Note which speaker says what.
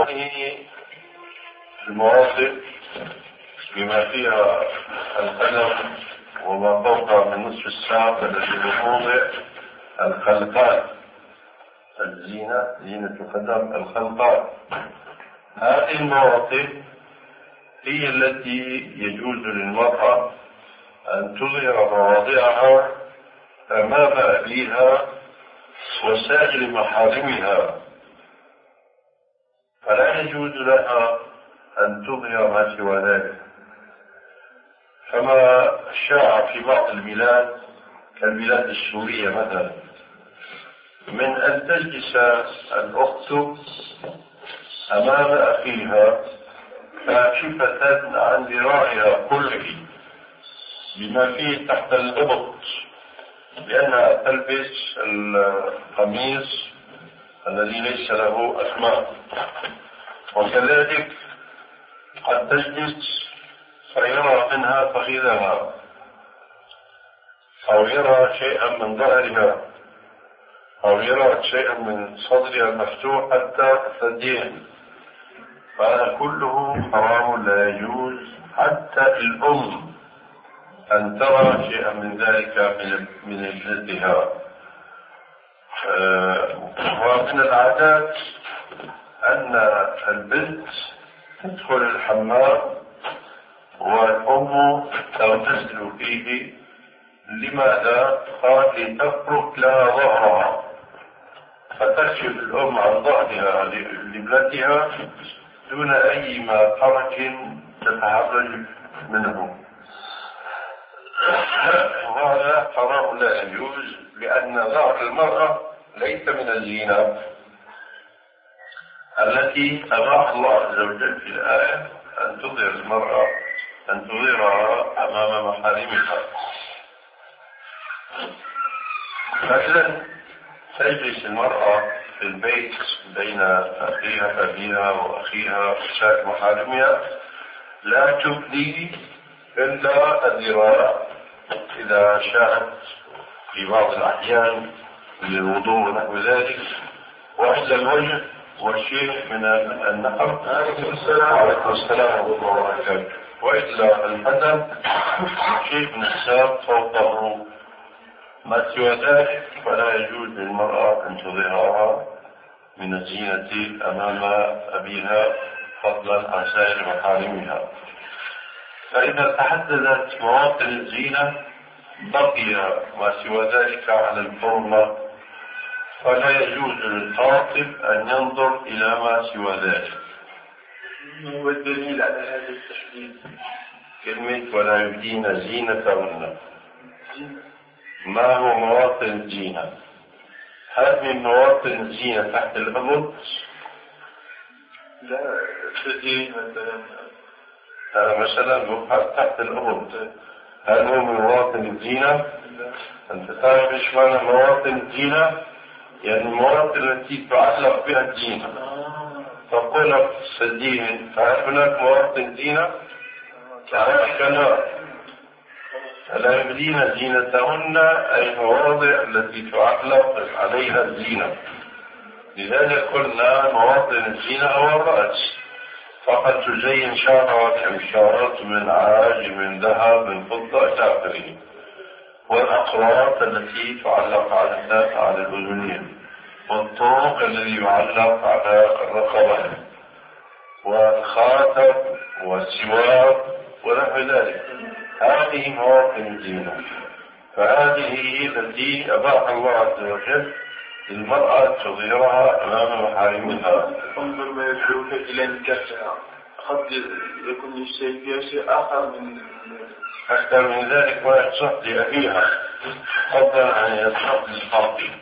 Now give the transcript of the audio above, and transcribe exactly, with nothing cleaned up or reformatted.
Speaker 1: هذه المواضع بما فيها القدم وما فوقها من نصف الساق الذي بموضع الخلقات، الزينة، زينة القدم، الخلقات. هذه المواضع هي التي يجوز للمرأة أن تظهر مواضعها أمام أبيها وسائر محارمها، فلا يجوز لها أن تظهر ما سوى ذلك. كما شاع في بعض البلاد كالبلاد السورية مثلا، من أن تجلس الأخت أمام أخيها كاشفة عن ذراعها كله بما فيه تحت الإبط، لأنها تلبس القميص الذي ليس له أكمام. وكذلك قد تجلس فيرى منها فخذها أو يرى شيئا من ظهرها أو يرى شيئا من صدرها المفتوح حتى الثديين، فهذا كله حرام لا يجوز. حتى الأم أن ترى شيئا من ذلك من ابنتها. ومن العادات أن البنت تدخل الحمام والأم تغتسل فيه. لماذا؟ قال لتفرك لها ظهرها، فتكشف الأم عن ظهرها لابنتها دون أي ما حرج تتحرج منه. وهذا حرام لا يجوز، لأن ظهر المرأة ليس من الزينة التي أباح الله عز وجل في الآية أن تظهر المرأة أن تظهرها أمام محارمها. فإذا تجلس المرأة في البيت بين أخيها أبيها وأخيها وسائر محارمها، لا تبدي إلا الذراع إذا شاءت في بعض الأحيان للوضوء ونحو ذلك، وإلا الوجه والشيء من النحر. عليكم السلام ورحمة الله وبركاته. وإلا البدن شيء من الساق فوقه. ما سوى ذلك فلا يجوز للمرأة أن تظهرها من الزينة أمام أبيها فضلا عن سائر محارمها. فإذا تحددت مواطن الزينة بقي ما سوى ذلك على الحرمة، فلا يجوز للخاطب أن ينظر إلى ما سوى ذلك.
Speaker 2: ما هو الدليل على هذا التحديد؟
Speaker 1: كلمة ولا يبدين زينتهن، ما هو مواطن الزينة؟ هل من مواطن الزينة تحت الأبط؟
Speaker 2: لا، الثديين مثلا.
Speaker 1: هذا مثلا تحت الأبط، هل هو من مواطن الزينة؟
Speaker 2: لا.
Speaker 1: أنت تعرف إيش معنى مواطن الزينة؟ يعني المواطن التي تعلق بها الزينة. فقل الثديين، فهل هناك مواطن زينة؟ تعرف كلام فلا يبدين زينتهن أي المواضع التي تعلق عليها الزينة. لذلك قلنا مواطن الزينة هو الرأس، فقد تزين شعرها كمشارات من عاج من ذهب من فضة إلى آخره، والأقراط التي تعلق على الناس على الأذنين، والطوق الذي يعلق على الرقبة، والخاتم والسوار ونحو ذلك. هذه مواطن الزينة، فهذه هي التي أباح الله عز وجل للمرأة تظهرها أمام محارمها.
Speaker 2: انظر ما يدعوك إلى نكاحها، قد يكون الشيء فيها شيء آخر من
Speaker 1: أكثر من ذلك، ويصح لأبيها فضلا عن يصح للخاطب.